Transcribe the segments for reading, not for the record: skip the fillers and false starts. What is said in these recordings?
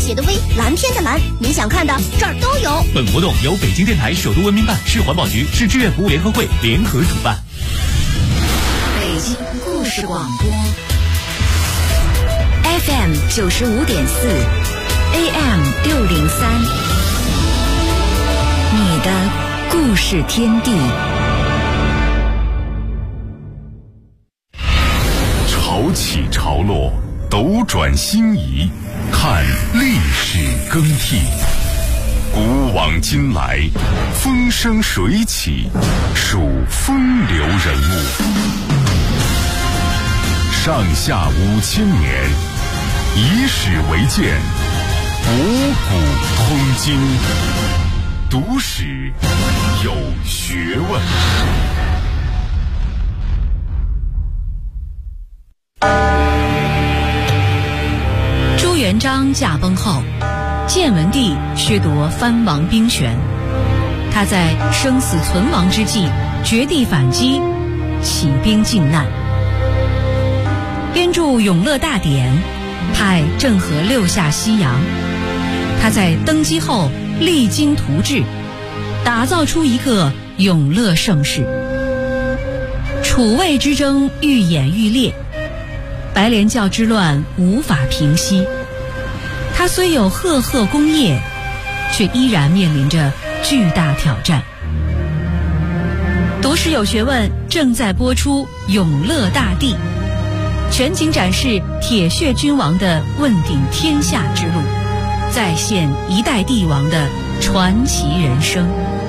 血的微，蓝天的蓝，你想看的这儿都有。 本活动由北京电台首都文明办、市环保局、市志愿服务联合会联合主办。 北京故事广播 FM 95.4 AM 603，你的故事天地。 潮起潮落，斗转星移，看历史更替。古往今来，风生水起，数风流人物。上下5000年，以史为鉴，五古通今，读史有学问。 朱元璋驾崩后，建文帝削夺藩王兵权，他在生死存亡之际绝地反击，起兵靖难，编著《永乐大典》，派郑和六下西洋。他在登基后励精图治，打造出一个永乐盛世。楚魏之争愈演愈烈，白莲教之乱无法平息。他虽有赫赫功业，却依然面临着巨大挑战。读史有学问正在播出《永乐大帝》，全景展示铁血君王的问鼎天下之路，再现一代帝王的传奇人生。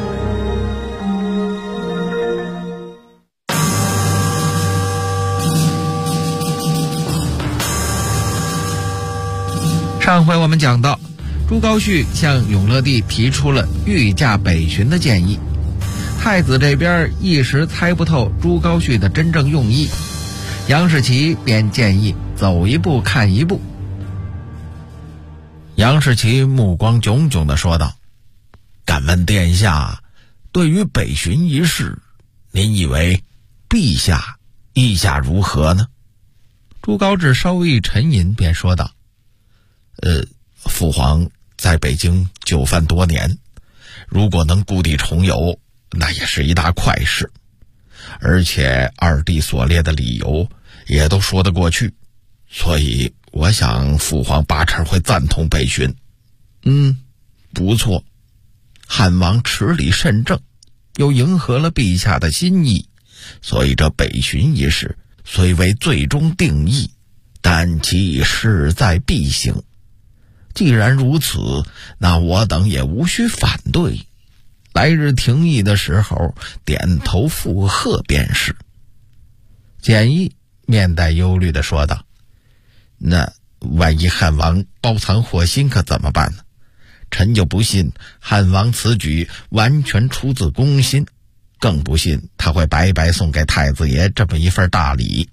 上回我们讲到，朱高煦向永乐帝提出了御驾北巡的建议。太子这边一时猜不透朱高煦的真正用意，杨士奇便建议走一步看一步。杨士奇目光炯炯地说道：“敢问殿下，对于北巡一事，您以为陛下意下如何呢？”朱高炽稍微一沉吟，便说道：“父皇在北京就藩多年，如果能故地重游，那也是一大快事。而且二弟所列的理由也都说得过去，所以我想父皇八成会赞同北巡。不错，汉王持理甚正，又迎合了陛下的心意，所以这北巡一事虽为最终定义，但其势在必行。既然如此，那我等也无需反对，来日廷议的时候点头附和便是。”简易面带忧虑地说道：“那万一汉王包藏祸心可怎么办呢？臣就不信汉王此举完全出自公心，更不信他会白白送给太子爷这么一份大礼。”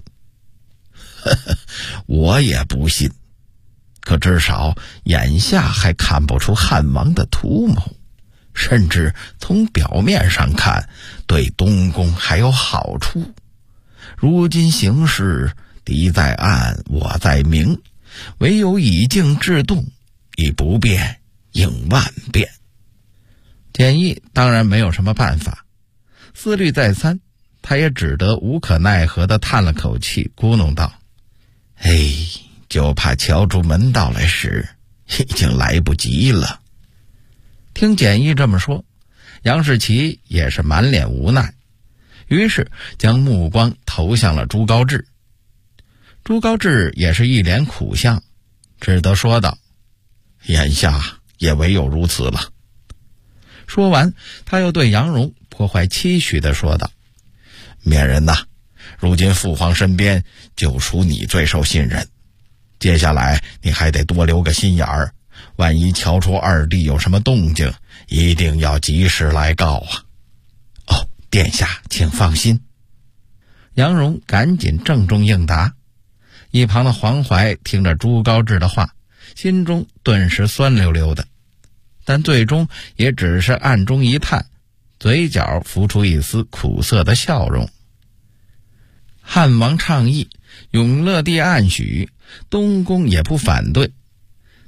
我也不信，可至少眼下还看不出汉王的图谋，甚至从表面上看对东宫还有好处。如今形势，敌在暗，我在明，唯有以静制动，以不变应万变。简易当然没有什么办法，思虑再三，他也只得无可奈何地叹了口气，咕哝道：“就怕敲出门道来时已经来不及了。”听简易这么说，杨士奇也是满脸无奈，于是将目光投向了朱高炽。朱高炽也是一脸苦相，只得说道：“眼下也唯有如此了。”说完，他又对杨荣颇怀期许地说道：“勉人呐，如今父皇身边就属你最受信任，接下来你还得多留个心眼儿，万一瞧出二弟有什么动静，一定要及时来告啊。”“殿下请放心。”杨荣赶紧郑重应答。一旁的黄怀听着朱高炽的话，心中顿时酸溜溜的，但最终也只是暗中一叹，嘴角浮出一丝苦涩的笑容。汉王倡议，永乐帝暗许，东宫也不反对，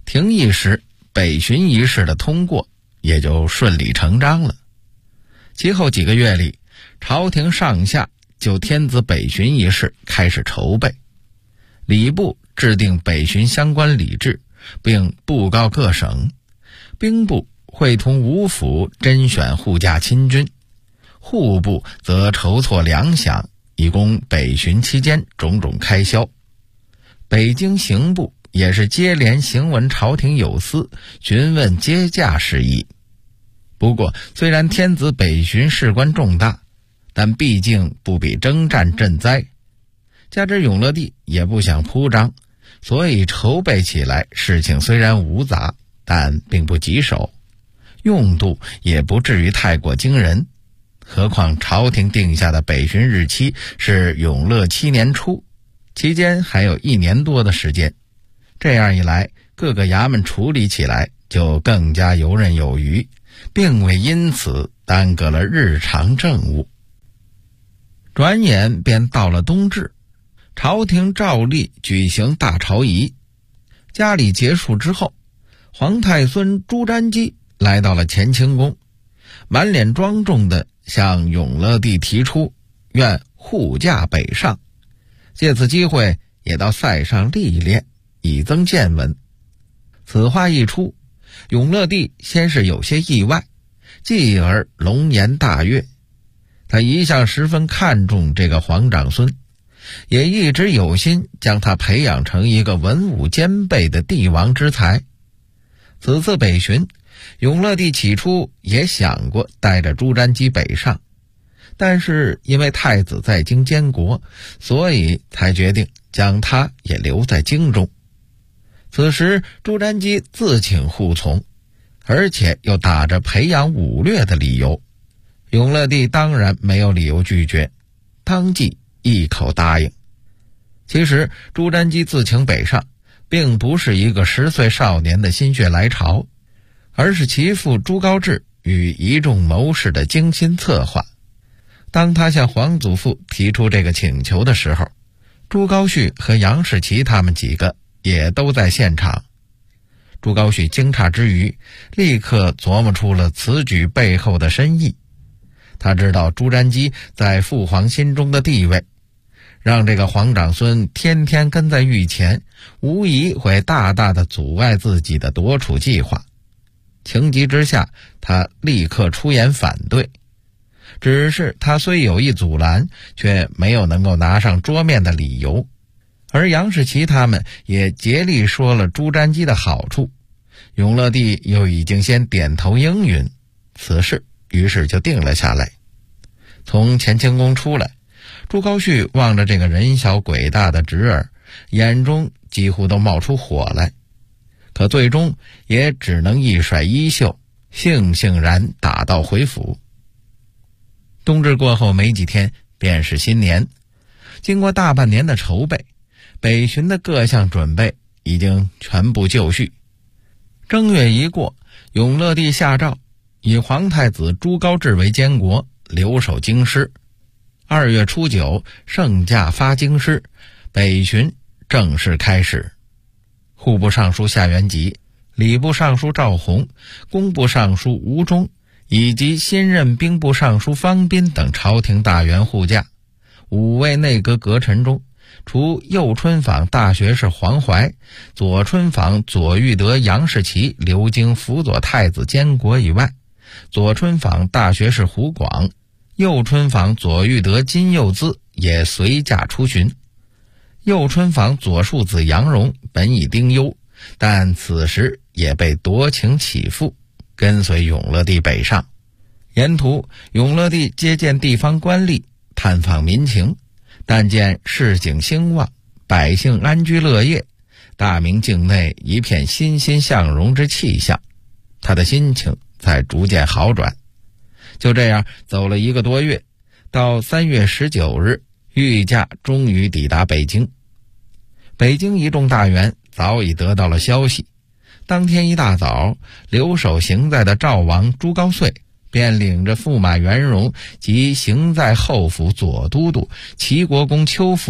廷议时，北巡一事的通过也就顺理成章了。其后几个月里，朝廷上下就天子北巡一事开始筹备，礼部制定北巡相关礼制，并布告各省，兵部会同五府甄选护驾亲军，户部则筹措粮饷，以供北巡期间种种开销。北京刑部也是接连行文朝廷有司，询问接驾事宜。不过虽然天子北巡事关重大，但毕竟不比征战赈灾，加之永乐帝也不想铺张，所以筹备起来事情虽然无杂，但并不棘手，用度也不至于太过惊人。何况朝廷定下的北巡日期是永乐7年初，期间还有1年多的时间，这样一来，各个衙门处理起来就更加游刃有余，并未因此耽搁了日常政务。转眼便到了冬至，朝廷照例举行大朝仪。家礼结束之后，皇太孙朱瞻基来到了乾清宫，满脸庄重地向永乐帝提出愿护驾北上，借此机会也到塞上历练，以增见闻。此话一出，永乐帝先是有些意外，继而龙颜大悦。他一向十分看重这个皇长孙，也一直有心将他培养成一个文武兼备的帝王之才。此次北巡，永乐帝起初也想过带着朱瞻基北上，但是因为太子在京监国，所以才决定将他也留在京中。此时朱瞻基自请护从，而且又打着培养武略的理由，永乐帝当然没有理由拒绝，当即一口答应。其实朱瞻基自请北上，并不是一个10岁少年的心血来潮，而是其父朱高炽与一众谋士的精心策划。当他向皇祖父提出这个请求的时候，朱高煦和杨士奇他们几个也都在现场。朱高煦惊诧之余，立刻琢磨出了此举背后的深意。他知道朱瞻基在父皇心中的地位，让这个皇长孙天天跟在御前，无疑会大大的阻碍自己的夺储计划。情急之下，他立刻出言反对。只是他虽有意阻拦，却没有能够拿上桌面的理由。而杨士奇他们也竭力说了朱瞻基的好处，永乐帝又已经先点头应允，此事于是就定了下来。从乾清宫出来，朱高煦望着这个人小鬼大的侄儿，眼中几乎都冒出火来，可最终也只能一甩衣袖，悻悻然打道回府。冬至过后没几天便是新年，经过大半年的筹备，北巡的各项准备已经全部就绪。正月一过，永乐帝下诏以皇太子朱高炽为监国，留守京师。2月初9，圣驾发京师，北巡正式开始。户部尚书夏元吉、礼部尚书赵弘、工部尚书吴忠以及新任兵部尚书方斌等朝廷大员护驾，5位内阁阁臣中，除右春坊大学士黄怀、左春坊左御德杨士奇留京辅佐太子监国以外，左春坊大学士胡广、右春坊左御德金幼滋也随驾出巡。右春坊左庶子杨荣本已丁忧，但此时也被夺情起复，跟随永乐帝北上。沿途永乐帝接见地方官吏，探访民情，但见市井兴旺，百姓安居乐业，大明境内一片欣欣向荣之气象，他的心情才逐渐好转。就这样走了1个多月，到3月19日，御驾终于抵达北京。北京一众大员早已得到了消息，当天一大早，留守行在的赵王朱高燧便领着驸马元荣及行在后府左都督齐国公邱福，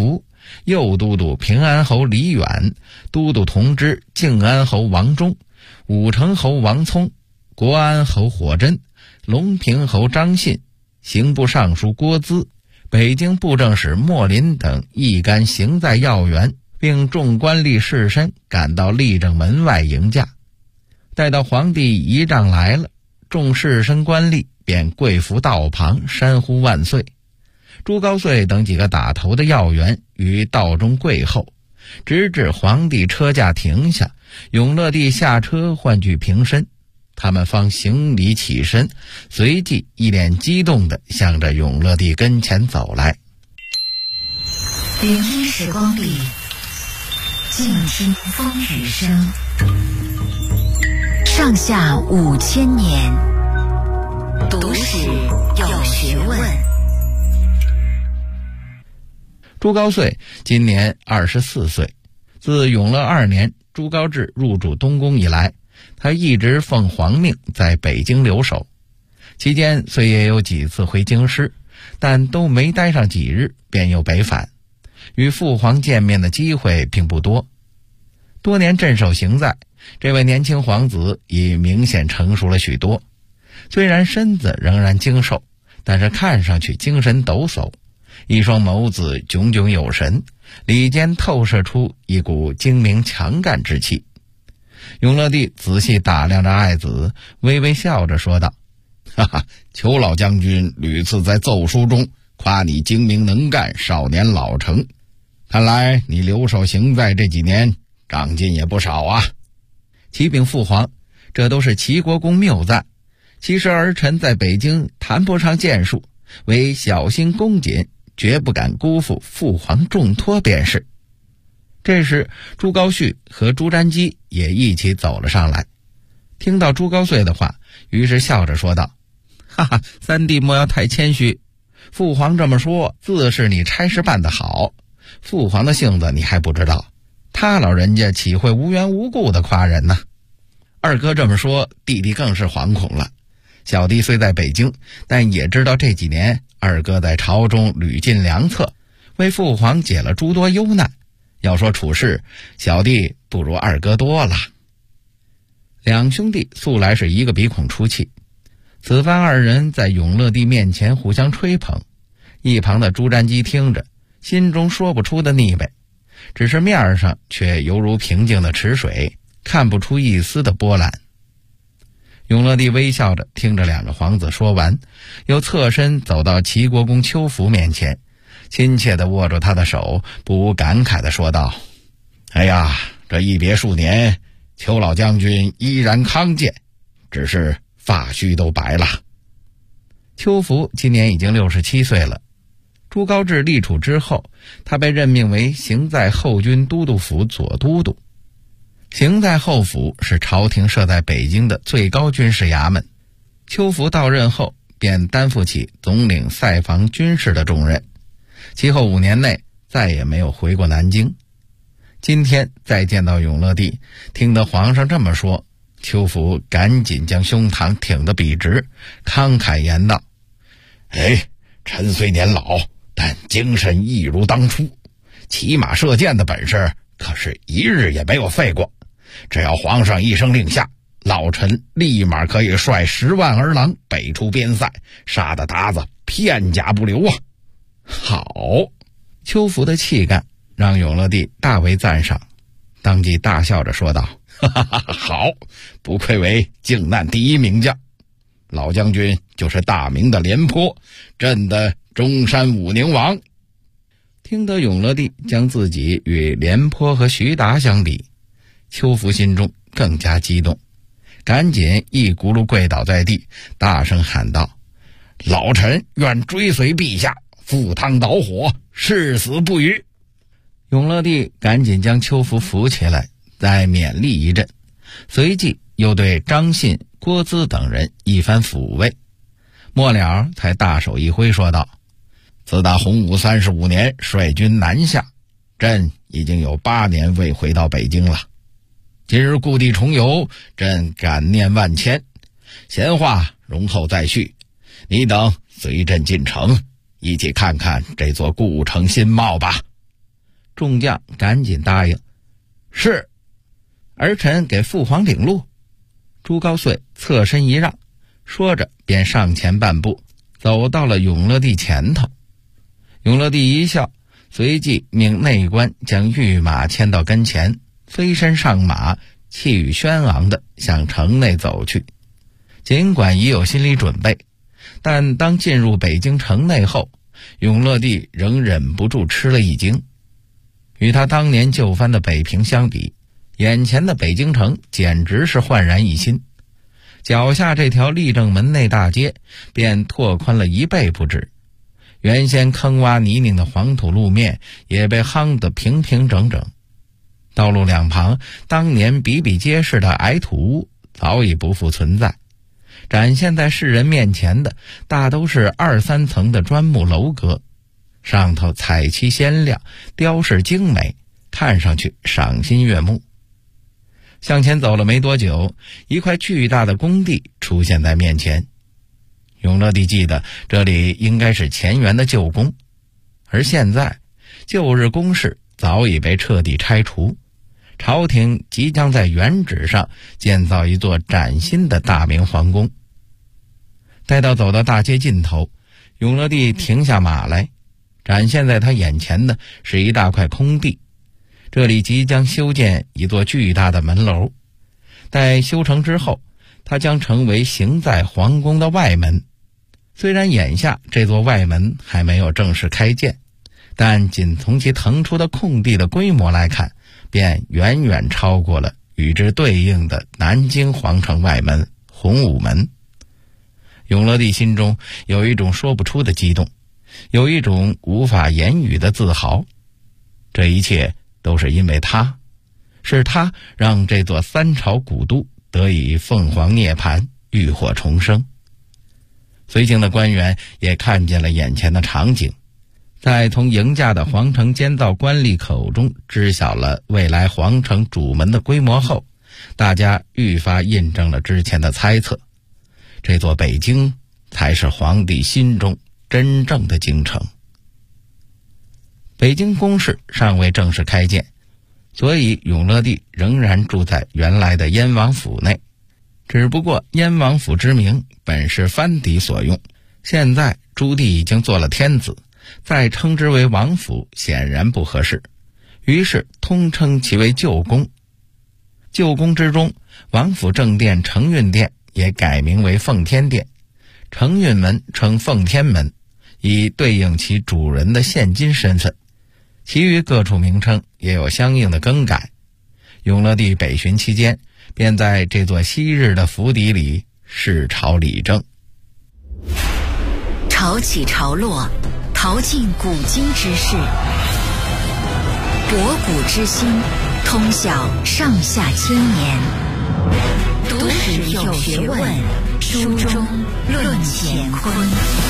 右都督平安侯李远、都督同知靖安侯王忠、武城侯王聪、国安侯火真、隆平侯张信、刑部尚书郭资、北京布政使莫林等一干行在要员，并众官吏士绅赶到立正门外迎驾。待到皇帝仪仗来了，众士绅官吏便跪伏道旁，山呼万岁。朱高燧等几个打头的要员于道中跪候，直至皇帝车驾停下，永乐帝下车换具平身，他们方行礼起身，随即一脸激动地向着永乐帝跟前走来。 聆听时光里，静听风雨声。上下5000年，读史有学问。 朱高燧今年24岁，自永乐2年朱高炽入主东宫以来，他一直奉皇命在北京留守，期间虽也有几次回京师，但都没待上几日便又北返，与父皇见面的机会并不多。多年镇守行在，这位年轻皇子已明显成熟了许多，虽然身子仍然精瘦，但是看上去精神抖擞，一双眸子炯炯有神，里间透射出一股精明强干之气。永乐帝仔细打量着爱子，微微笑着说道：哈哈，裘老将军屡次在奏书中夸你精明能干，少年老成，看来你留守行在这几年长进也不少啊。启禀父皇，这都是齐国公谬赞，其实儿臣在北京谈不上建树，唯小心恭谨，绝不敢辜负父皇重托便是。这时朱高煦和朱瞻基也一起走了上来，听到朱高燧的话，于是笑着说道：哈哈，三弟莫要太谦虚，父皇这么说自是你差事办得好，父皇的性子你还不知道，他老人家岂会无缘无故的夸人呢？二哥这么说，弟弟更是惶恐了。小弟虽在北京，但也知道这几年二哥在朝中屡尽良策，为父皇解了诸多忧难，要说处事，小弟不如二哥多了。两兄弟素来是一个鼻孔出气，此番二人在永乐帝面前互相吹捧，一旁的朱瞻基听着，心中说不出的腻味，只是面上却犹如平静的池水，看不出一丝的波澜。永乐帝微笑着听着两个皇子说完，又侧身走到齐国公邱福面前，亲切地握住他的手，不无感慨地说道：哎呀，这一别数年，邱老将军依然康健，只是发须都白了。邱福今年已经67岁了。朱高炽立储之后，他被任命为行在后军都督府左都督。行在后府是朝廷设在北京的最高军事衙门，邱福到任后便担负起总领塞防军事的重任，其后5年内再也没有回过南京。今天再见到永乐帝，听得皇上这么说，邱福赶紧将胸膛挺得笔直，慷慨言道：哎，臣虽年老，但精神一如当初，骑马射箭的本事可是一日也没有废过，只要皇上一声令下，老臣立马可以率10万儿郎北出边塞，杀得鞑子片甲不留啊！好，邱福的气概让永乐帝大为赞赏，当即大笑着说道：哈哈哈，好，不愧为靖难第一名将，老将军就是大明的廉颇，朕的中山武宁王。听得永乐帝将自己与廉颇和徐达相比，邱福心中更加激动，赶紧一轱辘跪倒在地，大声喊道：老臣愿追随陛下，赴汤蹈火，誓死不渝。永乐帝赶紧将邱福扶起来，再勉励一阵，随即又对张信、郭资等人一番抚慰，末了才大手一挥说道：自打洪武35年率军南下，朕已经有8年未回到北京了。今日故地重游，朕感念万千，闲话容后再续，你等随朕进城，一起看看这座故城新貌吧。 众将赶紧答应：“是，儿臣给父皇领路。”朱高燧侧身一让，说着便上前半步，走到了永乐帝前头。永乐帝一笑，随即命内官将御马牵到跟前，飞身上马，气宇轩昂地向城内走去。尽管已有心理准备，但当进入北京城内后，永乐帝仍忍不住吃了一惊。与他当年就藩的北平相比，眼前的北京城简直是焕然一新。脚下这条立正门内大街便拓宽了1倍不止，原先坑洼泥泞的黄土路面也被夯得平平整整。道路两旁当年比比皆是的矮土屋早已不复存在，展现在世人面前的大都是2、3层的砖木楼阁，上头彩漆鲜亮，雕饰精美，看上去赏心悦目。向前走了没多久，一块巨大的工地出现在面前。永乐帝记得这里应该是乾元的旧宫，而现在旧日宫室早已被彻底拆除，朝廷即将在原址上建造一座崭新的大明皇宫。待到走到大街尽头，永乐帝停下马来，展现在他眼前的是一大块空地，这里即将修建一座巨大的门楼。待修成之后，它将成为行在皇宫的外门。虽然眼下这座外门还没有正式开建，但仅从其腾出的空地的规模来看，便远远超过了与之对应的南京皇城外门洪武门。永乐帝心中有一种说不出的激动，有一种无法言语的自豪。这一切都是因为他，是他让这座3朝古都得以凤凰涅槃，浴火重生。随行的官员也看见了眼前的场景，在从迎驾的皇城监造官吏口中知晓了未来皇城主门的规模后，大家愈发印证了之前的猜测，这座北京才是皇帝心中真正的京城。北京宫室尚未正式开建，所以永乐帝仍然住在原来的燕王府内，只不过燕王府之名本是藩邸所用，现在朱棣已经做了天子，再称之为王府显然不合适，于是通称其为旧宫。旧宫之中，王府正殿承运殿也改名为奉天殿，承运门称奉天门，以对应其主人的现今身份。其余各处名称也有相应的更改。永乐帝北巡期间，便在这座昔日的府邸里视朝理政。 潮起潮落，淘尽古今之事，博古之今，通晓上下千年。读史有学问，书中论乾坤。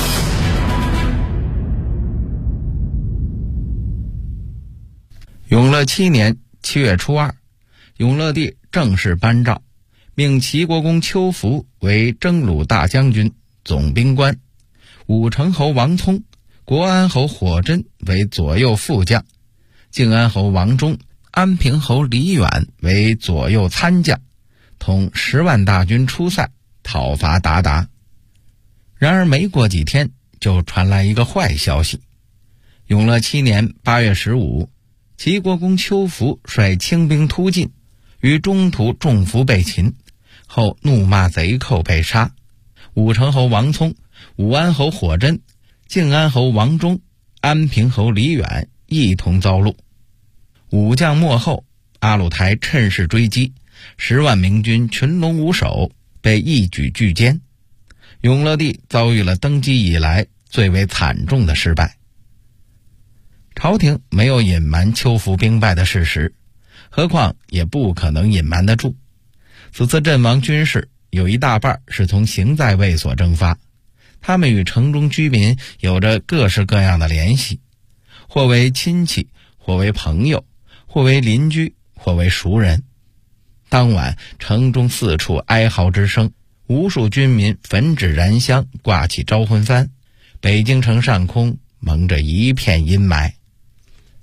永乐7年7月初2，永乐帝正式颁诏，命齐国公邱福为征虏大将军、总兵官，武成侯王聪、国安侯火珍为左右副将，靖安侯王忠、安平侯李远为左右参将，统10万大军出塞，讨伐鞑靼。然而没过几天，就传来一个坏消息。永乐7年8月15，齐国公邱福率轻兵突进，于中途中伏被擒，后怒骂贼寇被杀。武成侯王聪、武安侯火珍、靖安侯王忠、安平侯李远一同遭戮。武将没后，阿鲁台趁势追击，10万明军群龙无首，被一举拒歼。永乐帝遭遇了登基以来最为惨重的失败。朝廷没有隐瞒邱福兵败的事实，何况也不可能隐瞒得住。此次阵亡军士有一大半是从行在卫所征发，他们与城中居民有着各式各样的联系，或为亲戚，或为朋友，或为邻居，或为熟人。当晚城中四处哀嚎之声，无数军民焚纸燃香，挂起招魂幡，北京城上空蒙着一片阴霾。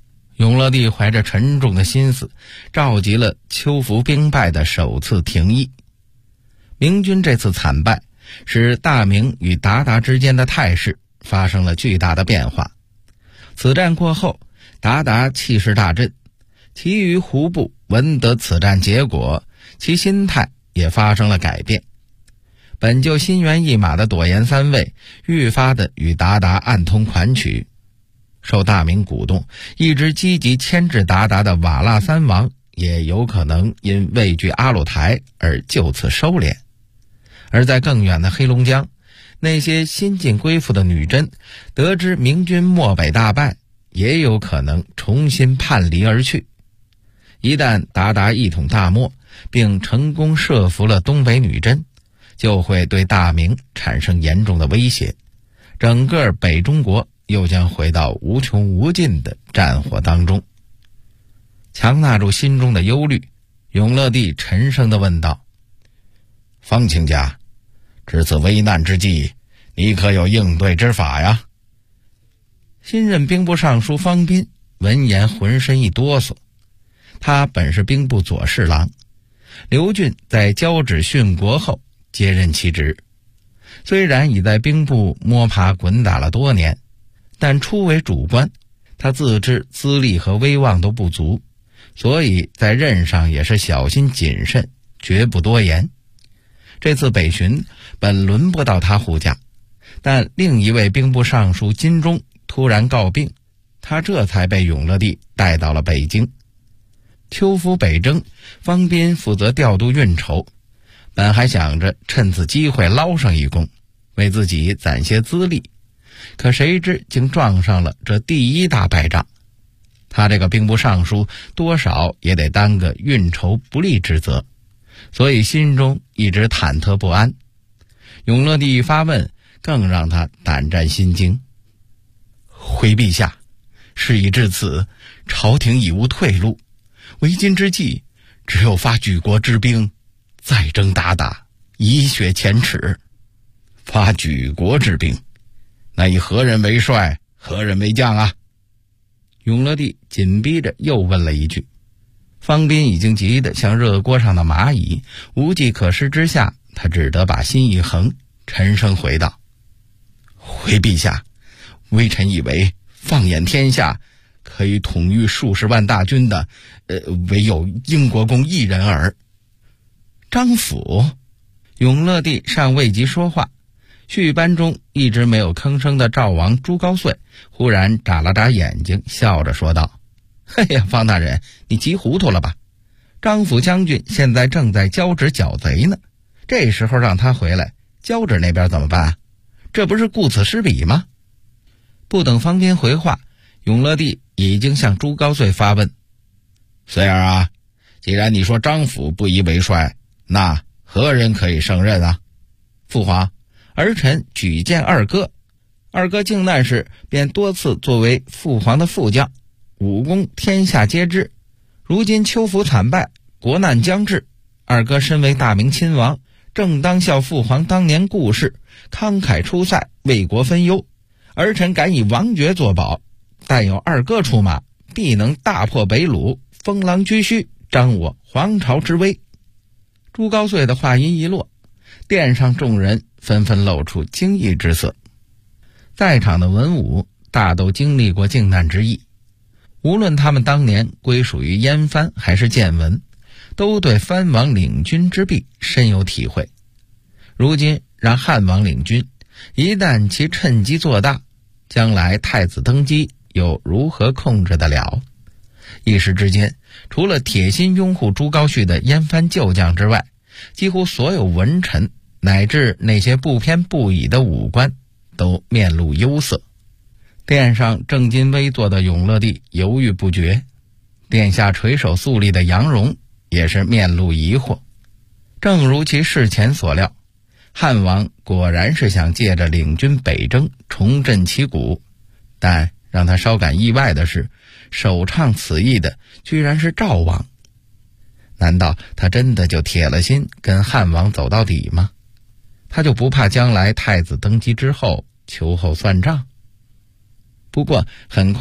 永乐帝怀着沉重的心思，召集了秋服兵败的首次廷议。明军这次惨败，使大明与鞑靼之间的态势发生了巨大的变化。此战过后，鞑靼气势大振，其余胡部闻得此战结果，其心态也发生了改变。本就心猿意马的朵颜三位愈发的与鞑靼暗通款曲。受大明鼓动，一直积极牵制鞑靼的瓦剌三王也有可能因畏惧阿鲁台而就此收敛。而在更远的黑龙江，那些新晋归附的女真得知明军漠北大败，也有可能重新叛离而去。一旦鞑靼一统大漠，并成功摄服了东北女真，就会对大明产生严重的威胁，整个北中国又将回到无穷无尽的战火当中。强纳住心中的忧虑，永乐帝沉声地问道：方卿家，值此危难之际，你可有应对之法呀？新任兵部尚书方斌闻言浑身一哆嗦。他本是兵部左侍郎，刘俊在交趾殉国后接任其职。虽然已在兵部摸爬滚打了多年，但初为主官，他自知资历和威望都不足，所以在任上也是小心谨慎，绝不多言。这次北巡本轮不到他护驾，但另一位兵部尚书金钟突然告病，他这才被永乐帝带到了北京。秋服北征，方斌负责调度运筹，本还想着趁此机会捞上一功，为自己攒些资历，可谁知竟撞上了这第一大败仗。他这个兵部尚书多少也得担个运筹不利之责，所以心中一直忐忑不安。永乐帝发问更让他胆战心惊。回陛下，事已至此，朝廷已无退路，为今之计，只有发举国之兵，再征鞑靼，以雪前耻。发举国之兵，那以何人为帅，何人为将啊？永乐帝紧逼着又问了一句。方斌已经急得像热锅上的蚂蚁，无计可施之下，他只得把心一横，沉声回道：回陛下，微臣以为放眼天下，可以统御数十万大军的，唯有英国公一人耳。张辅。永乐帝尚未及说话，序班中一直没有吭声的赵王朱高燧忽然眨了眨眼睛，笑着说道：嘿呀，方大人，你急糊涂了吧？张辅将军现在正在交趾剿贼呢，这时候让他回来，交趾那边怎么办？这不是顾此失彼吗？不等方斌回话，永乐帝已经向朱高燧发问：燧儿啊，既然你说张辅不宜为帅，那何人可以胜任啊？父皇，儿臣举荐二哥。二哥靖难时便多次作为父皇的副将，武功天下皆知。如今秋服惨败，国难将至，二哥身为大明亲王，正当效父皇当年故事，慷慨出塞，为国分忧。儿臣敢以王爵作保，但有二哥出马，必能大破北虏，封狼居胥，彰我皇朝之威。朱高燧的话音一落，殿上众人纷纷露出惊异之色。在场的文武大都经历过靖难之役，无论他们当年归属于燕藩还是建文，都对藩王领军之弊深有体会。如今让汉王领军，一旦其趁机做大，将来太子登基又如何控制得了？一时之间，除了铁心拥护朱高煦的燕藩旧将之外，几乎所有文臣乃至那些不偏不倚的武官都面露忧色。殿上正襟危坐的永乐帝犹豫不决，殿下垂手肃立的杨荣也是面露疑惑。正如其事前所料，汉王果然是想借着领军北征重振旗鼓，但让他稍感意外的是，首倡此意的居然是赵王。难道他真的就铁了心跟汉王走到底吗？他就不怕将来太子登基之后秋后算账？不过很快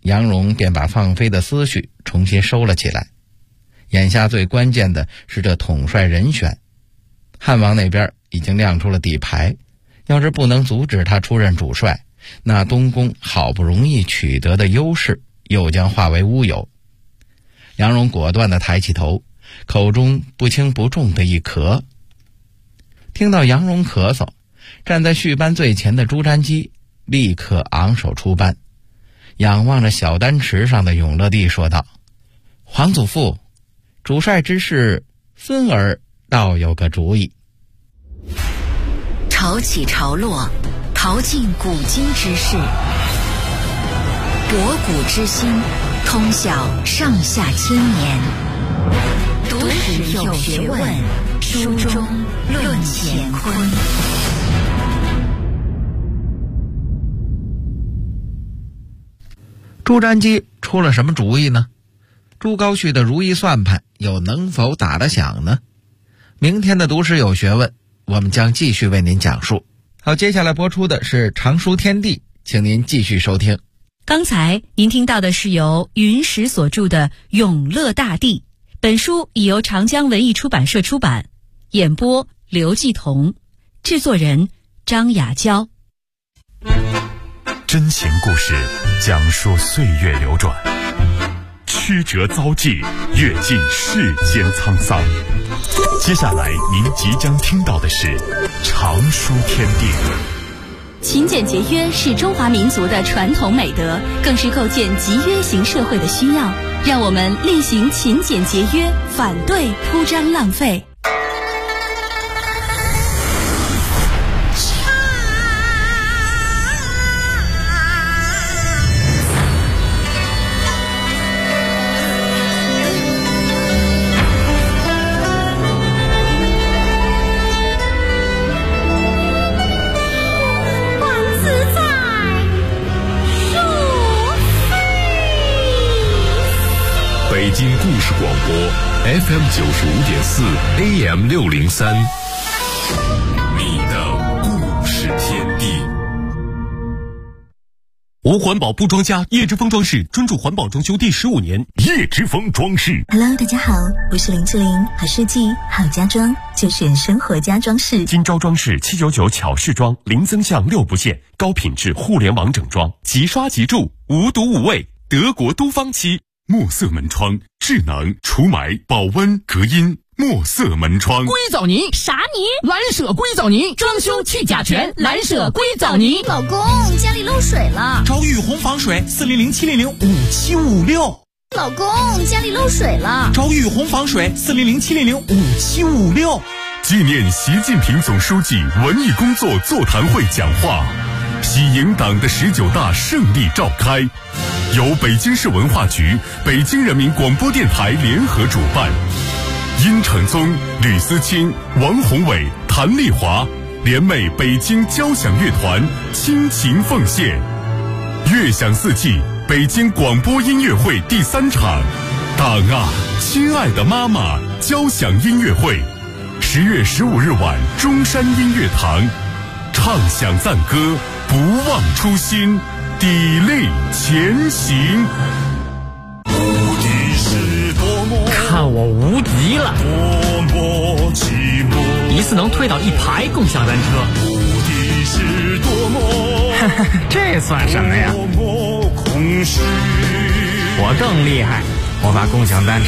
杨荣便把放飞的思绪重新收了起来。眼下最关键的是这统帅人选，汉王那边已经亮出了底牌，要是不能阻止他出任主帅，那东宫好不容易取得的优势又将化为乌有。杨荣果断地抬起头，口中不轻不重的一咳。听到杨荣咳嗽，站在序班最前的朱瞻基立刻昂首出班，仰望着小丹池上的永乐帝说道：皇祖父，主帅之事，孙儿倒有个主意。 潮起潮落，淘尽古今之事，博古知新，通晓上下千年。读史有学问，书中论乾坤。 朱瞻基出了什么主意呢？朱高煦的如意算盘又能否打得响呢？明天的读史有学问，我们将继续为您讲述。好，接下来播出的是常书天地，请您继续收听。 刚才您听到的是由云石所著的《永乐大帝》，本书已由长江文艺出版社出版，演播刘继彤，制作人张雅娇。 真情故事讲述岁月流转，曲折遭际，阅尽世间沧桑。接下来您即将听到的是常书天地。 勤俭节约是中华民族的传统美德，更是构建集约型社会的需要。让我们厉行勤俭节约，反对铺张浪费。 北京故事广播 FM 95.4 AM 603，你的故事天地。 无环保不装家，叶之峰装饰专注环保装修第15年。叶之峰装饰。 Hello， 大家好，我是林志玲，好设计好家装就选生活家装饰。 今朝装饰799巧饰装，零增项6不限，高品质互联网整装，即刷即住，无毒无味，德国都方漆。 墨色门窗，智能除霾、保温、隔音。墨色门窗， 硅藻泥啥泥？ 蓝舍硅藻泥，装修去甲醛，蓝舍硅藻泥。 老公，家里漏水了。 找雨虹防水400-700-5756。 老公，家里漏水了。 找雨虹防水400-700-5756。 纪念习近平总书记文艺工作座谈会讲话，喜迎党的19大胜利召开，由北京市文化局、北京人民广播电台联合主办。殷承宗、吕思清、王宏伟、谭丽华联袂北京交响乐团倾情奉献乐享四季北京广播音乐会第3场党啊亲爱的妈妈交响音乐会，10月15日晚中山音乐堂，唱响赞歌，不忘初心，砥砺前行。 看我无敌了！一次能推倒1排共享单车。这算什么呀？我更厉害，我把共享单车